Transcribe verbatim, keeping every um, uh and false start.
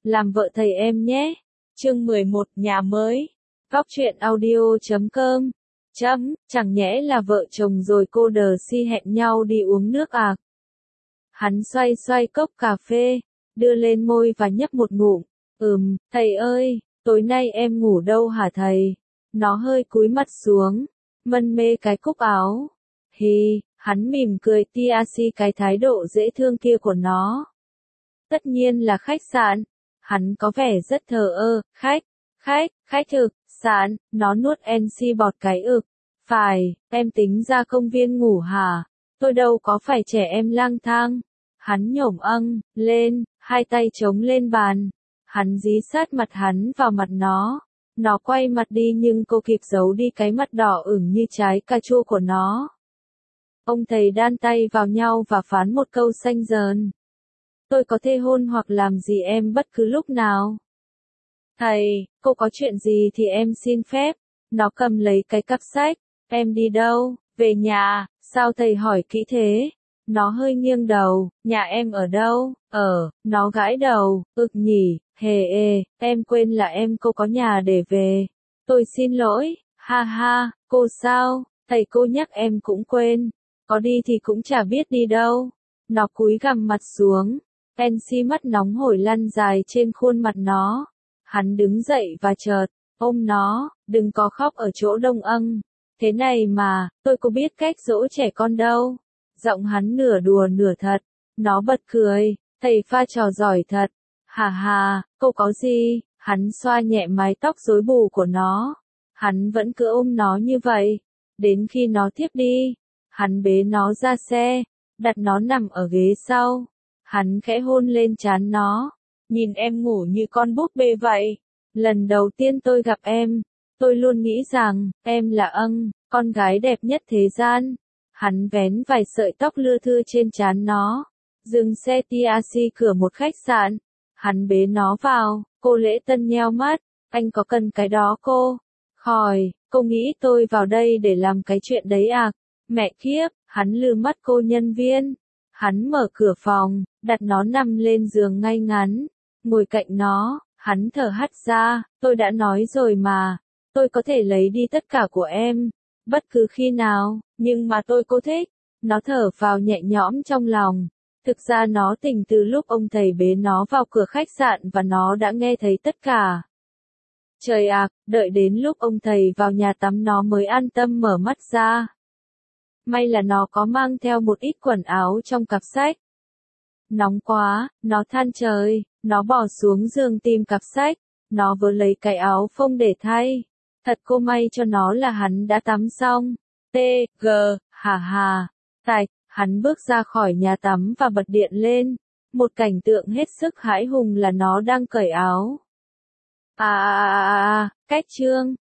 làm vợ thầy em nhé. Chương mười một, nhà mới. Góc truyện audio chấm com. Chấm, chẳng nhẽ là vợ chồng rồi cô đờ si hẹn nhau đi uống nước à? Hắn xoay xoay cốc cà phê, đưa lên môi và nhấp một ngụm. Ừm, thầy ơi, tối nay em ngủ đâu hả thầy? Nó hơi cúi mặt xuống, mân mê cái cúc áo. Hì, hắn mỉm cười tia si cái thái độ dễ thương kia của nó. Tất nhiên là khách sạn. Hắn có vẻ rất thờ ơ, khách, khách, khách thực, sạn, nó nuốt en xê bọt cái ực. Phải, em tính ra công viên ngủ hả? Tôi đâu có phải trẻ em lang thang. Hắn nhổm âng, lên, hai tay chống lên bàn. Hắn dí sát mặt hắn vào mặt nó. Nó quay mặt đi nhưng cô kịp giấu đi cái mặt đỏ ửng như trái cà chua của nó. Ông thầy đan tay vào nhau và phán một câu xanh dờn. Tôi có thể hôn hoặc làm gì em bất cứ lúc nào. Thầy, cô có chuyện gì thì em xin phép. Nó cầm lấy cái cặp sách. Em đi đâu? Về nhà. Sao thầy hỏi kỹ thế? Nó hơi nghiêng đầu. Nhà em ở đâu? Ở. Nó gãi đầu. Ực nhỉ. Hề ê. Em quên là em cô có nhà để về. Tôi xin lỗi. Ha ha. Cô sao? Thầy cô nhắc em cũng quên. Có đi thì cũng chả biết đi đâu. Nó cúi gằm mặt xuống. en xê mắt nóng hổi lăn dài trên khuôn mặt nó. Hắn đứng dậy và chợt ôm nó. Đừng có khóc ở chỗ đông âng. Thế này mà, tôi có biết cách dỗ trẻ con đâu. Giọng hắn nửa đùa nửa thật. Nó bật cười. Thầy pha trò giỏi thật. Hà hà, cô có gì? Hắn xoa nhẹ mái tóc rối bù của nó. Hắn vẫn cứ ôm nó như vậy. Đến khi nó thiếp đi. Hắn bế nó ra xe. Đặt nó nằm ở ghế sau. Hắn khẽ hôn lên trán nó. Nhìn em ngủ như con búp bê vậy. Lần đầu tiên tôi gặp em, tôi luôn nghĩ rằng, em là âng, con gái đẹp nhất thế gian. Hắn vén vài sợi tóc lưa thưa trên trán nó. Dừng xe taxi cửa một khách sạn. Hắn bế nó vào, cô Lễ Tân nheo mắt. Anh có cần cái đó cô? Khỏi, cô nghĩ tôi vào đây để làm cái chuyện đấy à? Mẹ kiếp, hắn lừ mắt cô nhân viên. Hắn mở cửa phòng, đặt nó nằm lên giường ngay ngắn. Ngồi cạnh nó, hắn thở hắt ra, tôi đã nói rồi mà, tôi có thể lấy đi tất cả của em, bất cứ khi nào, nhưng mà tôi cô thích. Nó thở vào nhẹ nhõm trong lòng. Thực ra nó tỉnh từ lúc ông thầy bế nó vào cửa khách sạn và nó đã nghe thấy tất cả. Trời ạ, đợi đến lúc ông thầy vào nhà tắm nó mới an tâm mở mắt ra. May là nó có mang theo một ít quần áo trong cặp sách. Nóng quá, nó than trời, nó bỏ xuống giường tìm cặp sách, nó vừa lấy cái áo phông để thay. Thật cô may cho nó là hắn đã tắm xong. T, G, hà hà, tạch, hắn bước ra khỏi nhà tắm và bật điện lên. Một cảnh tượng hết sức hãi hùng là nó đang cởi áo. À à à à, cách chương.